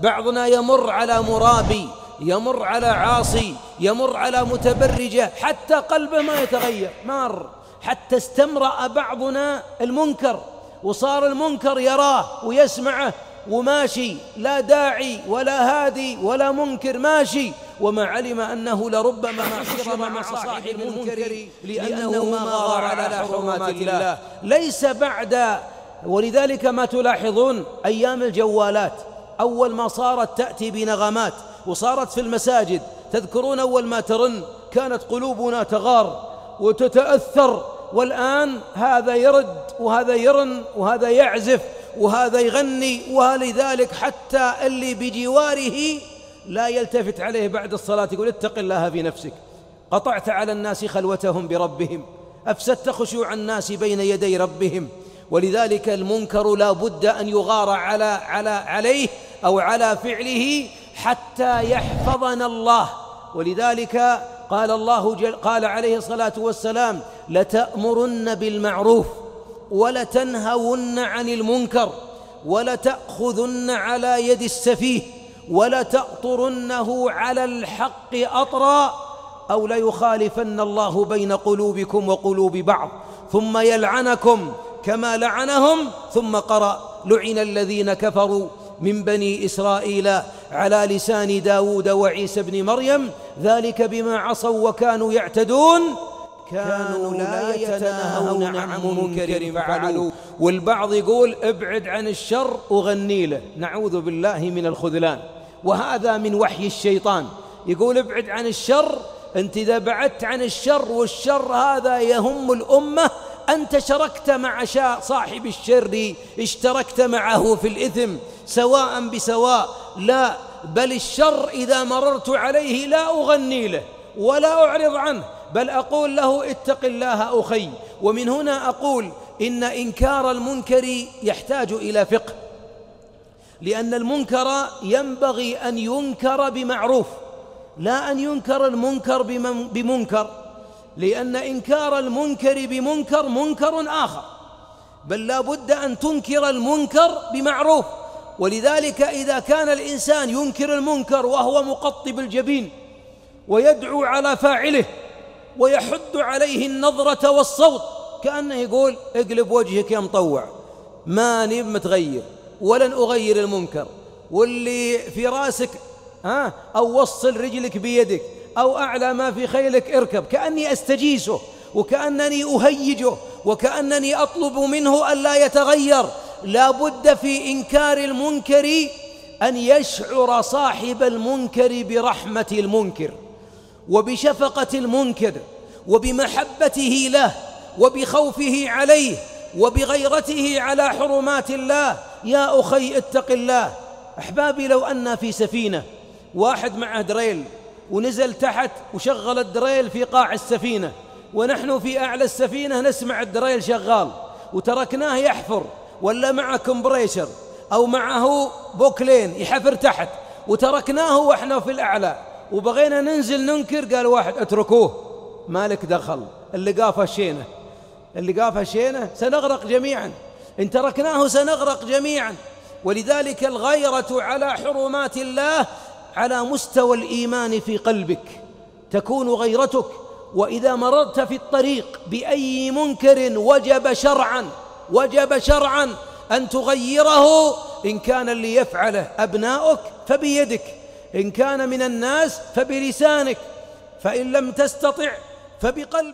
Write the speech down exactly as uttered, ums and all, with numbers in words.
بعضنا يمر على مرابي، يمر على عاصي، يمر على متبرجة، حتى قلبه ما يتغير، مار حتى استمرأ بعضنا المنكر وصار المنكر يراه ويسمعه وماشي، لا داعي ولا هادي ولا منكر، ماشي وما علم أنه لربما حشر مع صاحب المنكر لأنه ما غار على حرمات الله. ليس بعد، ولذلك ما تلاحظون أيام الجوالات أول ما صارت تأتي بنغمات وصارت في المساجد، تذكرون أول ما ترن كانت قلوبنا تغار وتتأثر، والآن هذا يرد وهذا يرن وهذا يعزف وهذا يغني، ولذلك حتى اللي بجواره لا يلتفت عليه بعد الصلاة، يقول اتق الله في نفسك، قطعت على الناس خلوتهم بربهم، أفسدت خشوع الناس بين يدي ربهم. ولذلك المنكر لا بد أن يغار على على عليه أو على فعله حتى يحفظنا الله. ولذلك قال الله جل قال عليه الصلاة والسلام لتأمرن بالمعروف ولتنهون عن المنكر ولتأخذن على يد السفيه ولتأطرنه على الحق أطرا أو ليخالفن الله بين قلوبكم وقلوب بعض ثم يلعنكم كما لعنهم. ثم قرأ لعن الذين كفروا من بني إسرائيل على لسان داود وعيسى بن مريم ذلك بما عصوا وكانوا يعتدون كانوا لا يتناهون عن منكر فعلوا. والبعض يقول ابعد عن الشر وغني له، نعوذ بالله من الخذلان، وهذا من وحي الشيطان. يقول ابعد عن الشر، أنت إذا بعدت عن الشر والشر هذا يهم الأمة أنت شركت مع صاحب الشر، اشتركت معه في الإثم سواء بسواء. لا، بل الشر إذا مررت عليه لا أغني له ولا أعرض عنه، بل أقول له اتق الله أخي. ومن هنا أقول إن إنكار المنكر يحتاج إلى فقه، لأن المنكر ينبغي أن ينكر بمعروف، لا أن ينكر المنكر بمنكر، لأن إنكار المنكر بمنكر منكر آخر، بل لا بد أن تنكر المنكر بمعروف. ولذلك إذا كان الإنسان ينكر المنكر وهو مقطب الجبين ويدعو على فاعله ويحد عليه النظرة والصوت كأنه يقول اقلب وجهك يا مطوع، ماني متغير ولن أغير المنكر، واللي في راسك ها أو وصل رجلك بيدك أو أعلى ما في خيلك اركب، كأني أستجيسه وكأنني أهيجه وكأنني أطلب منه أن لا يتغير. لا بد في إنكار المنكر أن يشعر صاحب المنكر برحمة المنكر وبشفقة المنكر وبمحبته له وبخوفه عليه وبغيرته على حرمات الله. يا أخي اتق الله. أحبابي، لو أن في سفينة واحد معه دريل ونزل تحت وشغل الدريل في قاع السفينة، ونحن في أعلى السفينة نسمع الدريل شغال، وتركناه يحفر ولا معه كمبريشر أو معه بوكلين يحفر تحت، وتركناه وإحنا في الأعلى وبغينا ننزل ننكر، قال واحد اتركوه مالك دخل، اللي قافه شينه اللي قافه شينه سنغرق جميعا، إن تركناه سنغرق جميعا. ولذلك الغيرة على حرمات الله على مستوى الإيمان في قلبك تكون غيرتك. وإذا مررت في الطريق بأي منكر وجب شرعا وجب شرعا أن تغيره، إن كان اللي يفعله أبناؤك فبيدك، إن كان من الناس فبلسانك، فإن لم تستطع فبقلبك.